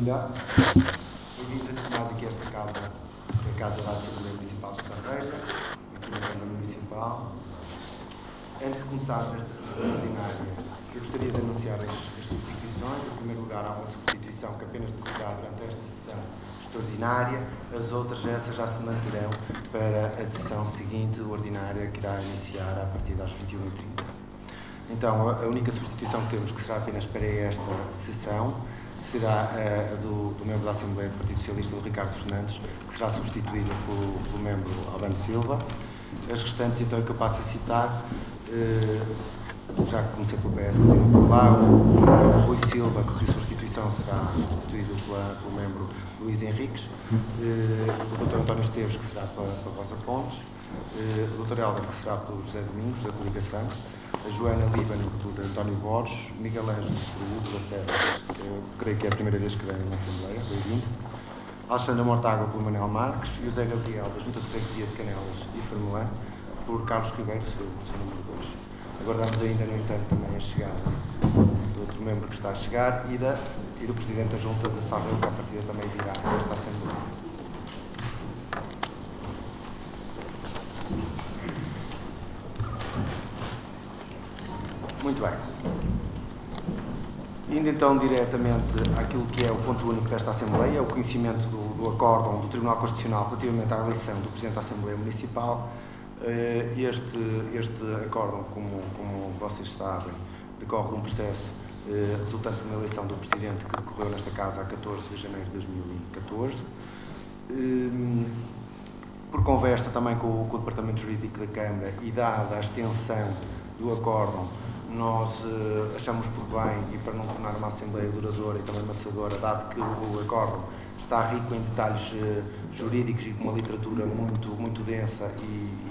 melhor. Bem-vindos antes de mais aqui a esta casa, que é a Casa da Assembleia Municipal de Estarreja, aqui na Câmara Municipal. Antes de começar esta sessão ordinária, eu gostaria de anunciar as substituições. Em primeiro lugar, há uma substituição que apenas decorrerá durante esta sessão extraordinária. As outras, essas já se manterão para a sessão seguinte, ordinária, que irá iniciar a partir das 21h30. Então, a única substituição que temos, que será apenas para esta sessão, será a do membro da Assembleia do Partido Socialista, o Ricardo Fernandes, que será substituído pelo membro Albano Silva. As restantes, então, que eu passo a citar, já que comecei pelo PS, continuo por lá. O Rui Silva, cuja substituição será substituído pelo membro Luís Henriques. O Dr. António Esteves, que será para Rosa Pontes. O Dr. Helder, que será pelo José Domingos, da Coligação. A Joana Líbano, por António Borges. Miguel Ângelo, por Hugo Lacerda, que eu creio que é a primeira vez que vem na Assembleia, bem-vindo. Alexandra Mortágua, por Manuel Marques. E o Zé Gabriel, da Junta de Freguesia de Canelas e Fermelã, por Carlos Ribeiro, seu número 2. Aguardamos ainda, no entanto, também a chegada do outro membro que está a chegar e do Presidente da Junta de Sarreu, que a partida também virá a esta Assembleia. Muito bem. Indo então diretamente àquilo que é o ponto único desta Assembleia, o conhecimento do acórdão do Tribunal Constitucional relativamente à eleição do Presidente da Assembleia Municipal. Este acórdão, como vocês sabem, decorre de um processo resultante de uma eleição do Presidente que decorreu nesta Casa a 14 de janeiro de 2014. Por conversa também com o Departamento Jurídico da Câmara e dada a extensão do acórdão, nós achamos por bem, e para não tornar uma Assembleia duradoura e também maçadora, dado que o acórdão está rico em detalhes jurídicos e com uma literatura muito densa e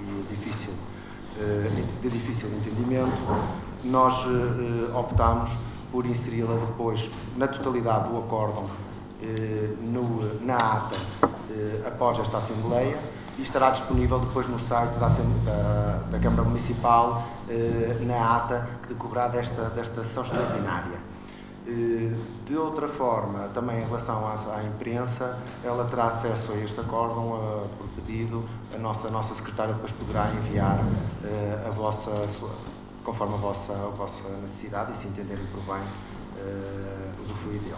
de difícil entendimento, nós optámos por inseri-la depois na totalidade do acórdão na ata após esta Assembleia, e estará disponível depois no site da Câmara Municipal na ata que decorrerá desta sessão extraordinária. De outra forma, também em relação à imprensa, ela terá acesso a este acórdão por pedido. A nossa secretária depois poderá enviar conforme a vossa necessidade e, se entenderem por bem, usufruir dele.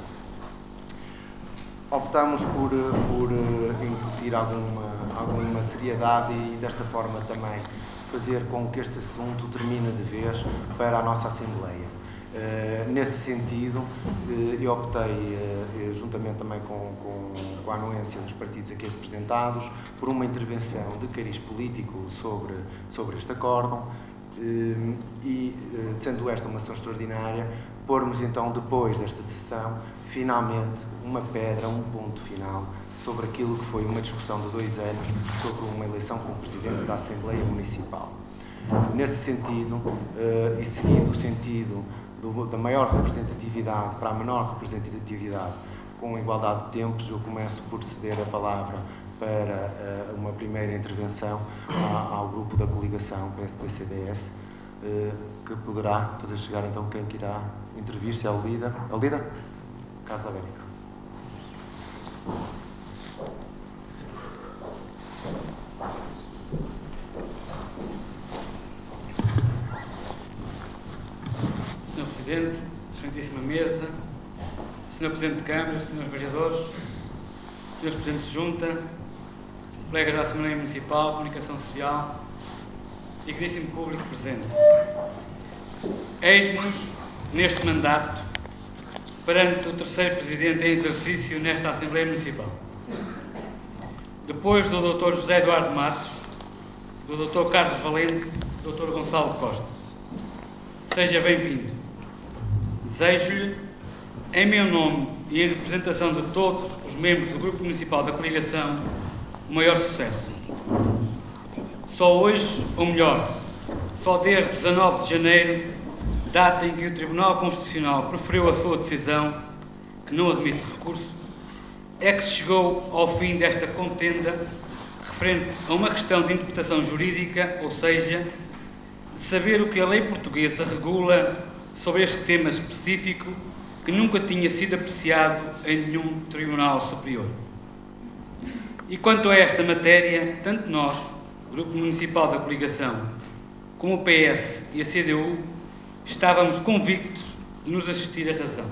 Optamos por incutir alguma seriedade e, desta forma, também fazer com que este assunto termine de vez para a nossa Assembleia. Nesse sentido, eu optei, juntamente também com a anuência dos partidos aqui representados, por uma intervenção de cariz político sobre este acórdão e, sendo esta uma sessão extraordinária, pormos então, depois desta sessão, finalmente uma pedra, um ponto final sobre aquilo que foi uma discussão de 2 anos sobre uma eleição como Presidente da Assembleia Municipal. Nesse sentido, e seguindo o sentido da maior representatividade para a menor representatividade, com igualdade de tempos, eu começo por ceder a palavra para uma primeira intervenção ao grupo da coligação PSD-CDS, que poderá fazer chegar então quem que irá intervir, se é o líder. É o líder? Carlos Américo. Sr. Presidente, excelentíssima mesa, Sr. Presidente de Câmara, Srs. Vereadores, Srs. Presidentes de Junta, colegas da Assembleia Municipal, Comunicação Social e caríssimo público presente. Eis-nos, neste mandato, perante o terceiro Presidente em exercício nesta Assembleia Municipal. Depois do Dr. José Eduardo Matos, do Dr. Carlos Valente, do Dr. Gonçalo Costa. Seja bem-vindo. Desejo-lhe, em meu nome e em representação de todos os membros do Grupo Municipal da Coligação, o maior sucesso. Só hoje, ou melhor, só desde 19 de janeiro, data em que o Tribunal Constitucional proferiu a sua decisão, que não admite recurso, é que se chegou ao fim desta contenda referente a uma questão de interpretação jurídica, ou seja, de saber o que a lei portuguesa regula sobre este tema específico que nunca tinha sido apreciado em nenhum Tribunal Superior. E quanto a esta matéria, tanto nós, Grupo Municipal da Coligação, como o PS e a CDU, estávamos convictos de nos assistir à razão.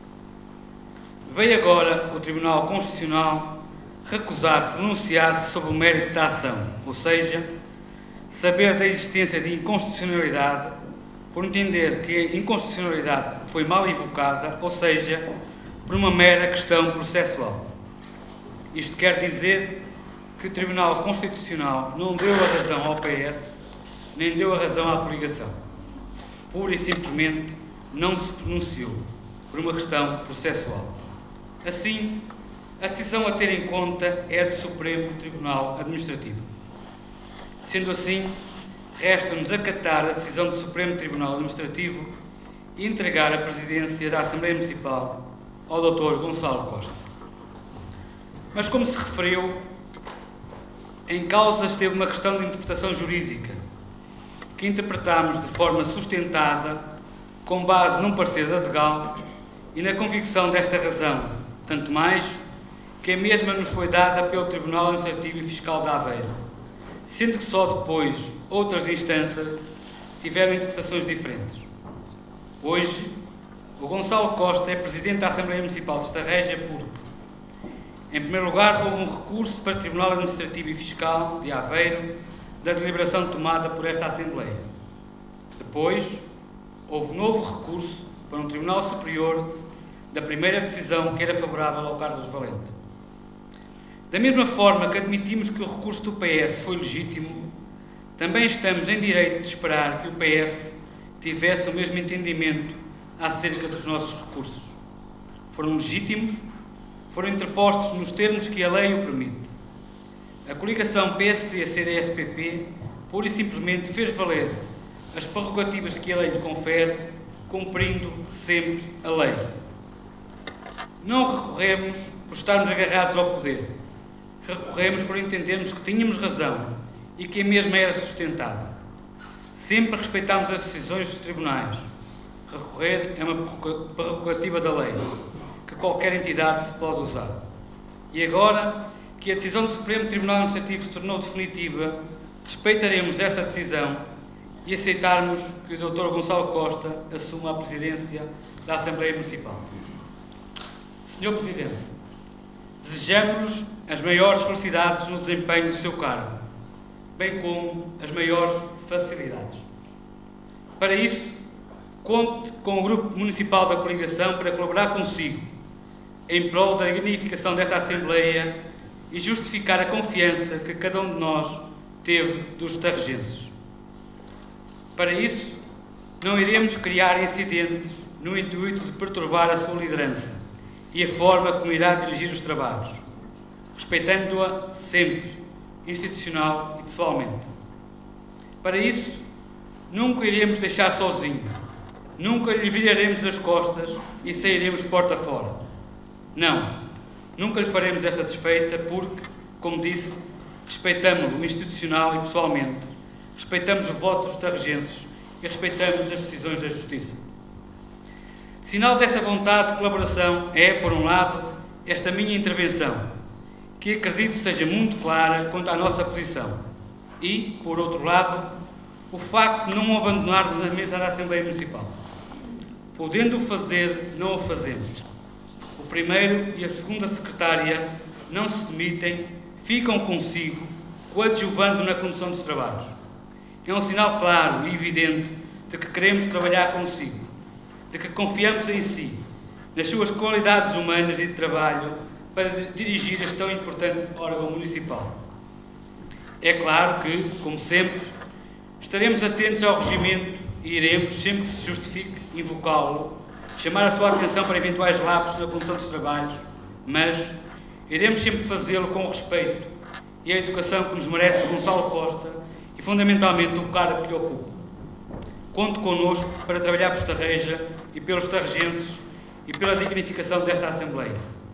Veio agora o Tribunal Constitucional recusar pronunciar-se sobre o mérito da ação, ou seja, saber da existência de inconstitucionalidade, por entender que a inconstitucionalidade foi mal invocada, ou seja, por uma mera questão processual. Isto quer dizer que o Tribunal Constitucional não deu a razão ao PS, nem deu a razão à coligação. Pura e simplesmente não se pronunciou por uma questão processual. Assim, a decisão a ter em conta é a do Supremo Tribunal Administrativo. Sendo assim, resta-nos acatar a decisão do Supremo Tribunal Administrativo e entregar a presidência da Assembleia Municipal ao Dr. Gonçalo Costa. Mas, como se referiu, em causa esteve uma questão de interpretação jurídica, que interpretámos de forma sustentada, com base num parecer da Adgal e na convicção desta razão, tanto mais que a mesma nos foi dada pelo Tribunal Administrativo e Fiscal de Aveiro, sendo que só depois outras instâncias tiveram interpretações diferentes. Hoje, o Gonçalo Costa é Presidente da Assembleia Municipal de Estarreja porque, em primeiro lugar, houve um recurso para o Tribunal Administrativo e Fiscal de Aveiro da deliberação tomada por esta Assembleia. Depois, houve novo recurso para um Tribunal Superior da primeira decisão que era favorável ao Carlos Valente. Da mesma forma que admitimos que o recurso do PS foi legítimo, também estamos em direito de esperar que o PS tivesse o mesmo entendimento acerca dos nossos recursos. Foram legítimos, foram interpostos nos termos que a lei o permite. A coligação PSD-CDS-PP pura e simplesmente fez valer as prerrogativas que a lei lhe confere, cumprindo sempre a lei. Não recorremos por estarmos agarrados ao poder. Recorremos por entendermos que tínhamos razão e que a mesma era sustentada. Sempre respeitámos as decisões dos tribunais. Recorrer é uma prerrogativa da lei, que qualquer entidade se pode usar. E agora que a decisão do Supremo Tribunal Administrativo se tornou definitiva, respeitaremos essa decisão e aceitarmos que o Dr. Gonçalo Costa assuma a presidência da Assembleia Municipal. Sr. Presidente, desejamos-lhes as maiores felicidades no desempenho do seu cargo, bem como as maiores facilidades. Para isso, conte com o Grupo Municipal da Coligação para colaborar consigo em prol da dignificação desta Assembleia e justificar a confiança que cada um de nós teve dos estarrejenses. Para isso, não iremos criar incidentes no intuito de perturbar a sua liderança e a forma como irá dirigir os trabalhos, respeitando-a sempre, institucional e pessoalmente. Para isso, nunca iremos deixar sozinho, nunca lhe viraremos as costas e sairemos porta fora. Não, nunca lhe faremos esta desfeita porque, como disse, respeitamos-lo institucional e pessoalmente, respeitamos o voto dos estarrejenses e respeitamos as decisões da Justiça. Sinal dessa vontade de colaboração é, por um lado, esta minha intervenção, que acredito seja muito clara quanto à nossa posição, e, por outro lado, o facto de não o abandonarmos na mesa da Assembleia Municipal. Podendo o fazer, não o fazemos. O primeiro e a segunda secretária não se demitem, ficam consigo, coadjuvando na condução dos trabalhos. É um sinal claro e evidente de que queremos trabalhar consigo, de que confiamos em si, nas suas qualidades humanas e de trabalho para dirigir este tão importante órgão municipal. É claro que, como sempre, estaremos atentos ao regimento e iremos, sempre que se justifique, invocá-lo, chamar a sua atenção para eventuais lapsos na condução dos trabalhos, mas iremos sempre fazê-lo com o respeito e a educação que nos merece Gonçalo Costa e, fundamentalmente, o cargo que ocupa. Conte connosco para trabalhar por Estarreja e pelos estarrejenses e pela dignificação desta Assembleia.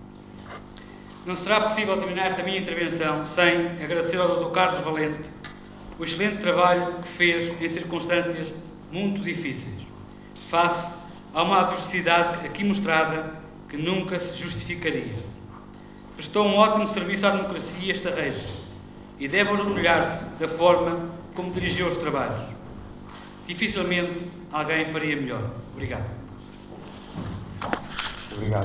Não será possível terminar esta minha intervenção sem agradecer ao Dr. Carlos Valente o excelente trabalho que fez em circunstâncias muito difíceis, face há uma adversidade aqui mostrada que nunca se justificaria. Prestou um ótimo serviço à democracia esta Reja e deve orgulhar-se da forma como dirigiu os trabalhos. Dificilmente alguém faria melhor. Obrigado. Obrigado.